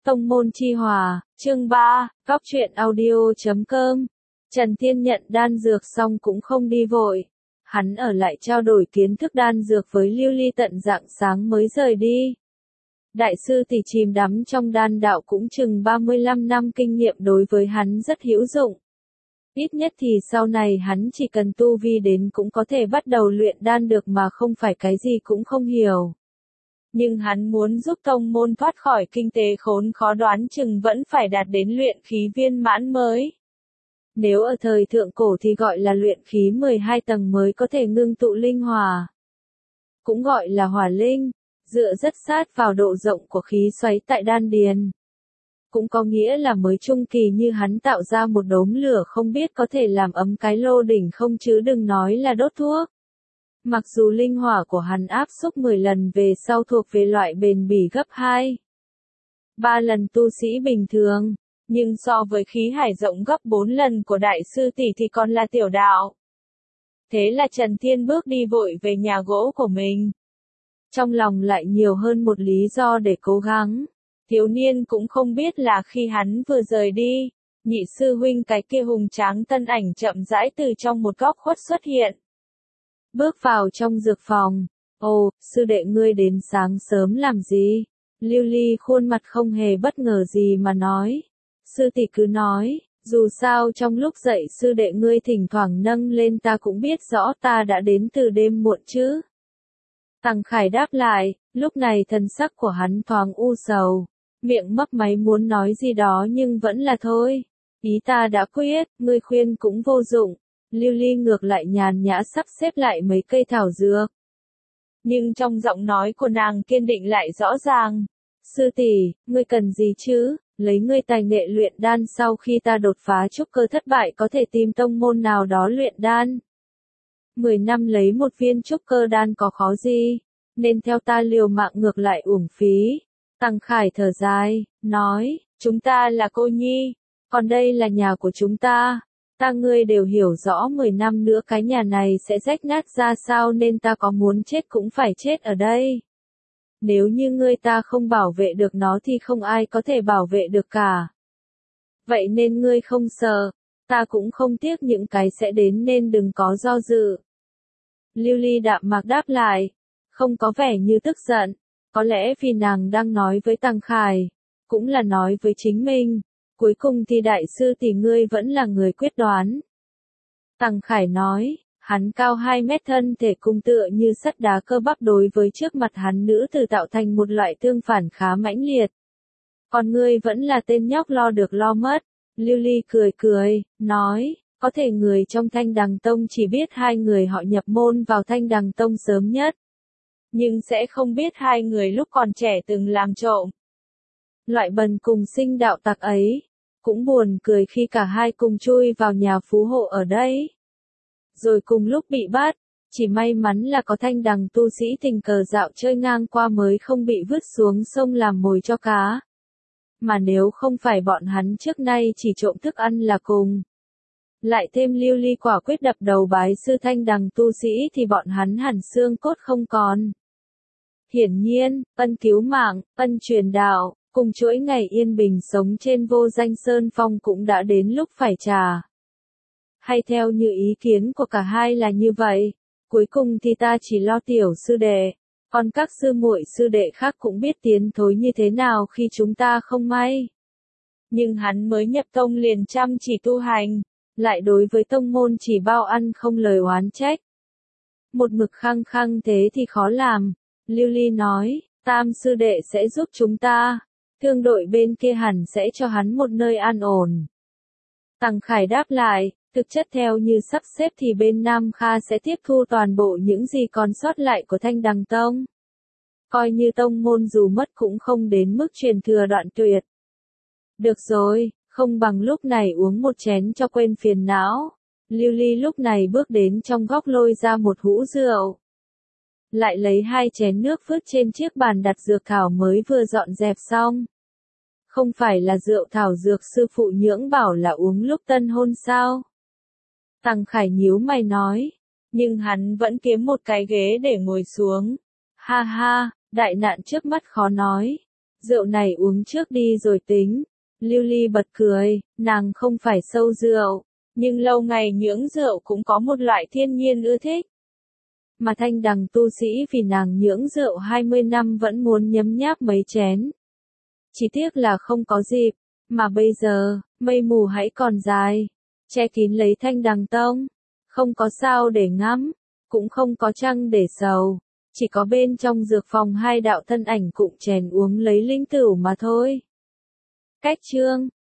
Tông môn chi hòa, chương 3, góc truyện audio.com. Trần Thiên nhận đan dược xong cũng không đi vội. Hắn ở lại trao đổi kiến thức đan dược với Lưu Ly tận rạng sáng mới rời đi. Đại sư tỷ chìm đắm trong đan đạo cũng chừng 35 năm kinh nghiệm đối với hắn rất hữu dụng. Ít nhất thì sau này hắn chỉ cần tu vi đến cũng có thể bắt đầu luyện đan được mà không phải cái gì cũng không hiểu. Nhưng hắn muốn giúp tông môn thoát khỏi kinh tế khốn khó đoán chừng vẫn phải đạt đến luyện khí viên mãn mới. Nếu ở thời thượng cổ thì gọi là luyện khí 12 tầng mới có thể ngưng tụ linh hỏa. Cũng gọi là hỏa linh, dựa rất sát vào độ rộng của khí xoáy tại đan điền. Cũng có nghĩa là mới trung kỳ như hắn tạo ra một đốm lửa không biết có thể làm ấm cái lô đỉnh không chứ đừng nói là đốt thuốc. Mặc dù linh hỏa của hắn áp xúc 10 lần về sau thuộc về loại bền bỉ gấp 2, 3 lần tu sĩ bình thường, nhưng so với khí hải rộng gấp 4 lần của đại sư tỷ thì còn là tiểu đạo. Thế là Trần Thiên bước đi vội về nhà gỗ của mình. Trong lòng lại nhiều hơn một lý do để cố gắng. Thiếu niên cũng không biết là khi hắn vừa rời đi, nhị sư huynh cái kia hùng tráng tân ảnh chậm rãi từ trong một góc khuất xuất hiện. Bước vào trong dược phòng. Ồ, sư đệ ngươi đến sáng sớm làm gì? Lưu Ly khuôn mặt không hề bất ngờ gì mà nói. Sư tỷ cứ nói, dù sao trong lúc dậy sư đệ ngươi thỉnh thoảng nâng lên ta cũng biết rõ ta đã đến từ đêm muộn chứ. Tăng Khải đáp lại, lúc này thần sắc của hắn thoáng u sầu. Miệng mấp máy muốn nói gì đó nhưng vẫn là thôi. Ý ta đã quyết, ngươi khuyên cũng vô dụng. Lưu Ly ngược lại nhàn nhã sắp xếp lại mấy cây thảo dược. Nhưng trong giọng nói của nàng kiên định lại rõ ràng. Sư tỷ, ngươi cần gì chứ? Lấy ngươi tài nghệ luyện đan sau khi ta đột phá trúc cơ thất bại có thể tìm tông môn nào đó luyện đan. 10 năm lấy một viên trúc cơ đan có khó gì? Nên theo ta liều mạng ngược lại uổng phí. Tăng Khải thở dài, nói, chúng ta là cô nhi, còn đây là nhà của chúng ta. Ta ngươi đều hiểu rõ 10 năm nữa cái nhà này sẽ rách nát ra sao nên ta có muốn chết cũng phải chết ở đây. Nếu như ngươi ta không bảo vệ được nó thì không ai có thể bảo vệ được cả. Vậy nên ngươi không sợ, ta cũng không tiếc những cái sẽ đến nên đừng có do dự. Lưu Ly đạm mạc đáp lại, không có vẻ như tức giận, có lẽ vì nàng đang nói với Tăng Khải, cũng là nói với chính mình. Cuối cùng thì đại sư tỷ ngươi vẫn là người quyết đoán. Tăng Khải nói, hắn cao 2 mét thân thể cung tựa như sắt đá cơ bắp đối với trước mặt hắn nữ tử tạo thành một loại tương phản khá mãnh liệt. Còn ngươi vẫn là tên nhóc lo được lo mất. Lưu Ly cười cười, nói, có thể người trong Thanh Đằng Tông chỉ biết hai người họ nhập môn vào Thanh Đằng Tông sớm nhất. Nhưng sẽ không biết hai người lúc còn trẻ từng làm trộm. Loại bần cùng sinh đạo tặc ấy, cũng buồn cười khi cả hai cùng chui vào nhà phú hộ ở đây. Rồi cùng lúc bị bắt, chỉ may mắn là có Thanh Đằng tu sĩ tình cờ dạo chơi ngang qua mới không bị vứt xuống sông làm mồi cho cá. Mà nếu không phải bọn hắn trước nay chỉ trộm thức ăn là cùng. Lại thêm Lưu Ly quả quyết đập đầu bái sư Thanh Đằng tu sĩ thì bọn hắn hẳn xương cốt không còn. Hiển nhiên, ân cứu mạng, ân truyền đạo, cùng chuỗi ngày yên bình sống trên vô danh sơn phong cũng đã đến lúc phải trả. Hay theo như ý kiến của cả hai là như vậy, cuối cùng thì ta chỉ lo tiểu sư đệ, còn các sư muội sư đệ khác cũng biết tiến thối như thế nào khi chúng ta không may. Nhưng hắn mới nhập tông liền chăm chỉ tu hành, lại đối với tông môn chỉ bao ăn không lời oán trách. Một mực khăng khăng thế thì khó làm. Lưu Ly nói, Tam sư đệ sẽ giúp chúng ta, thương đội bên kia hẳn sẽ cho hắn một nơi an ổn. Tăng Khải đáp lại, thực chất theo như sắp xếp thì bên Nam Kha sẽ tiếp thu toàn bộ những gì còn sót lại của Thanh Đằng Tông. Coi như tông môn dù mất cũng không đến mức truyền thừa đoạn tuyệt. Được rồi, không bằng lúc này uống một chén cho quên phiền não. Lưu Ly lúc này bước đến trong góc lôi ra một hũ rượu. Lại lấy 2 chén nước vứt trên chiếc bàn đặt dược thảo mới vừa dọn dẹp xong. Không phải là rượu thảo dược sư phụ nhưỡng bảo là uống lúc tân hôn sao? Tăng Khải nhíu mày nói, nhưng hắn vẫn kiếm một cái ghế để ngồi xuống. Ha ha, đại nạn trước mắt khó nói. Rượu này uống trước đi rồi tính. Lưu Ly bật cười, nàng không phải sâu rượu, nhưng lâu ngày nhưỡng rượu cũng có một loại thiên nhiên ưa thích. Mà Thanh Đằng tu sĩ vì nàng nhưỡng rượu 20 năm vẫn muốn nhấm nháp mấy chén. Chỉ tiếc là không có dịp, mà bây giờ, mây mù hãy còn dài, che kín lấy Thanh Đằng tông, không có sao để ngắm, cũng không có trăng để sầu, chỉ có bên trong dược phòng hai đạo thân ảnh cụng chén uống lấy linh tửu mà thôi. Cách chương